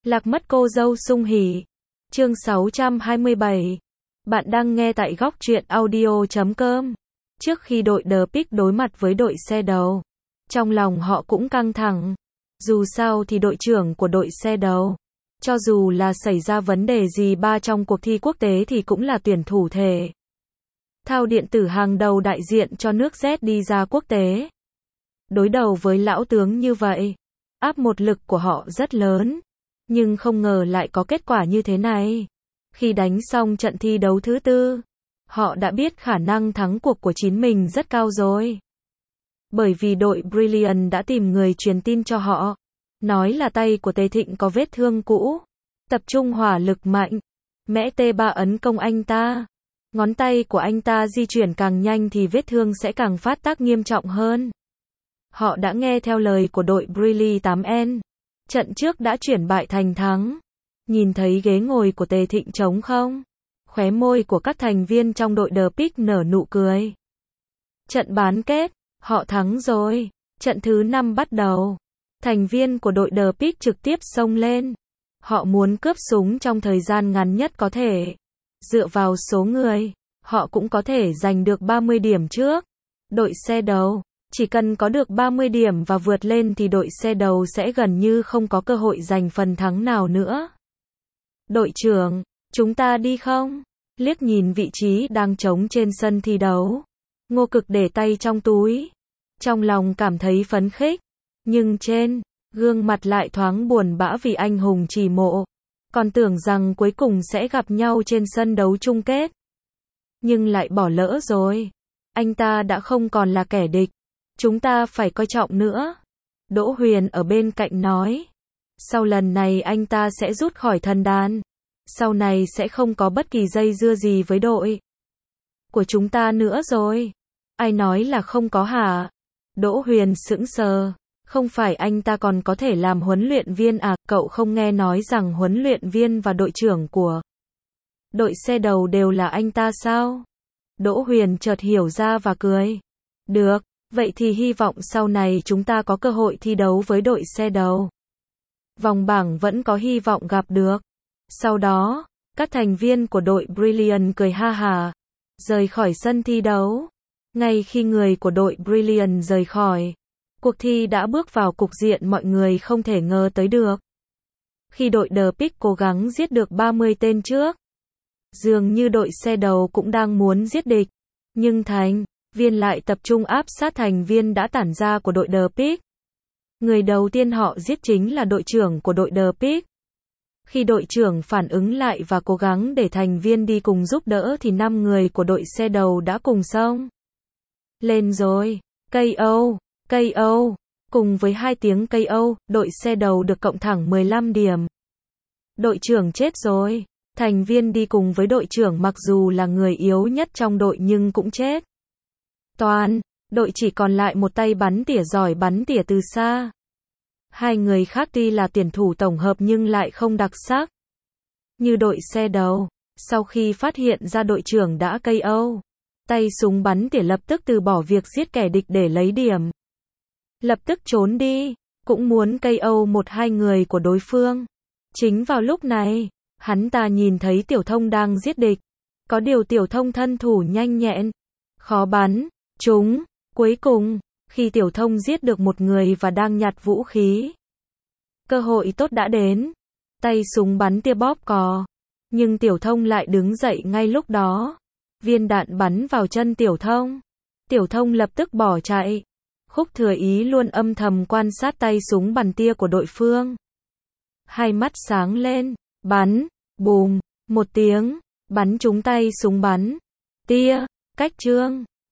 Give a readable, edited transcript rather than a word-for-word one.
Lạc mất cô dâu sung hỉ. Chương 627. Bạn đang nghe tại góc truyện audio.com. Trước khi đội The Pick đối mặt với đội xe đầu, trong lòng họ cũng căng thẳng. Dù sao thì đội trưởng của đội xe đầu, cho dù là xảy ra vấn đề gì trong cuộc thi quốc tế thì cũng là tuyển thủ thể thao điện tử hàng đầu đại diện cho nước Z đi ra quốc tế. Đối đầu với lão tướng như vậy, áp một lực của họ rất lớn. Nhưng không ngờ lại có kết quả như thế này. Khi đánh xong trận thi đấu thứ tư, họ đã biết khả năng thắng cuộc của chính mình rất cao rồi. Bởi vì đội Brilliant đã tìm người truyền tin cho họ, nói là tay của Tề Thịnh có vết thương cũ, tập trung hỏa lực mạnh, mẽ T3 ấn công anh ta. Ngón tay của anh ta di chuyển càng nhanh thì vết thương sẽ càng phát tác nghiêm trọng hơn. Họ đã nghe theo lời của đội Brilliant 8N. Trận trước đã chuyển bại thành thắng. Nhìn thấy ghế ngồi của Tề Thịnh trống không? Khóe môi của các thành viên trong đội The Pick nở nụ cười. Trận bán kết, họ thắng rồi. Trận thứ 5 bắt đầu. Thành viên của đội The Pick trực tiếp xông lên. Họ muốn cướp súng trong thời gian ngắn nhất có thể. Dựa vào số người, họ cũng có thể giành được 30 điểm trước. Đội xe đầu, chỉ cần có được 30 điểm và vượt lên thì đội xe đầu sẽ gần như không có cơ hội giành phần thắng nào nữa. Đội trưởng, chúng ta đi không? Liếc nhìn vị trí đang trống trên sân thi đấu. Ngô Cực để tay trong túi. Trong lòng cảm thấy phấn khích. Nhưng trên gương mặt lại thoáng buồn bã vì anh hùng chỉ mộ. Còn tưởng rằng cuối cùng sẽ gặp nhau trên sân đấu chung kết. Nhưng lại bỏ lỡ rồi. Anh ta đã không còn là kẻ địch. Chúng ta phải coi trọng nữa. Đỗ Huyền ở bên cạnh nói. Sau lần này anh ta sẽ rút khỏi thần đàn. Sau này sẽ không có bất kỳ dây dưa gì với đội của chúng ta nữa rồi. Ai nói là không có hả? Đỗ Huyền sững sờ. Không phải anh ta còn có thể làm huấn luyện viên à? Cậu không nghe nói rằng huấn luyện viên và đội trưởng của đội xe đầu đều là anh ta sao? Đỗ Huyền chợt hiểu ra và cười. Được. Vậy thì hy vọng sau này chúng ta có cơ hội thi đấu với đội xe đầu. Vòng bảng vẫn có hy vọng gặp được. Sau đó, các thành viên của đội Brilliant cười ha hả, rời khỏi sân thi đấu. Ngay khi người của đội Brilliant rời khỏi, cuộc thi đã bước vào cục diện mọi người không thể ngờ tới được. Khi đội The Pick cố gắng giết được 30 tên trước, dường như đội xe đầu cũng đang muốn giết địch, nhưng thành viên lại tập trung áp sát thành viên đã tản ra của đội The Pick. Người đầu tiên họ giết chính là đội trưởng của đội The Pick. Khi đội trưởng phản ứng lại và cố gắng để thành viên đi cùng giúp đỡ thì 5 người của đội xe đầu đã cùng xông lên rồi. KO, KO. Cùng với 2 tiếng KO, đội xe đầu được cộng thẳng 15 điểm. Đội trưởng chết rồi. Thành viên đi cùng với đội trưởng mặc dù là người yếu nhất trong đội nhưng cũng chết. Toàn đội chỉ còn lại một tay bắn tỉa giỏi bắn tỉa từ xa. 2 người khác tuy là tuyển thủ tổng hợp nhưng lại không đặc sắc như đội xe đầu. Sau khi phát hiện ra đội trưởng đã KO, tay súng bắn tỉa lập tức từ bỏ việc giết kẻ địch để lấy điểm. Lập tức trốn đi, cũng muốn KO 1-2 người của đối phương. Chính vào lúc này, hắn ta nhìn thấy Tiểu Thông đang giết địch. Có điều Tiểu Thông thân thủ nhanh nhẹn, khó bắn trúng. Cuối cùng, khi Tiểu Thông giết được một người và đang nhặt vũ khí, cơ hội tốt đã đến. Tay súng bắn tia bóp cò, nhưng Tiểu Thông lại đứng dậy ngay lúc đó. Viên đạn bắn vào chân Tiểu Thông. Tiểu Thông lập tức bỏ chạy. Khúc Thừa Ý luôn âm thầm quan sát tay súng bắn tia của đội phương. Hai mắt sáng lên, bắn, bùm, một tiếng, bắn trúng tay súng bắn tia. Cách Trương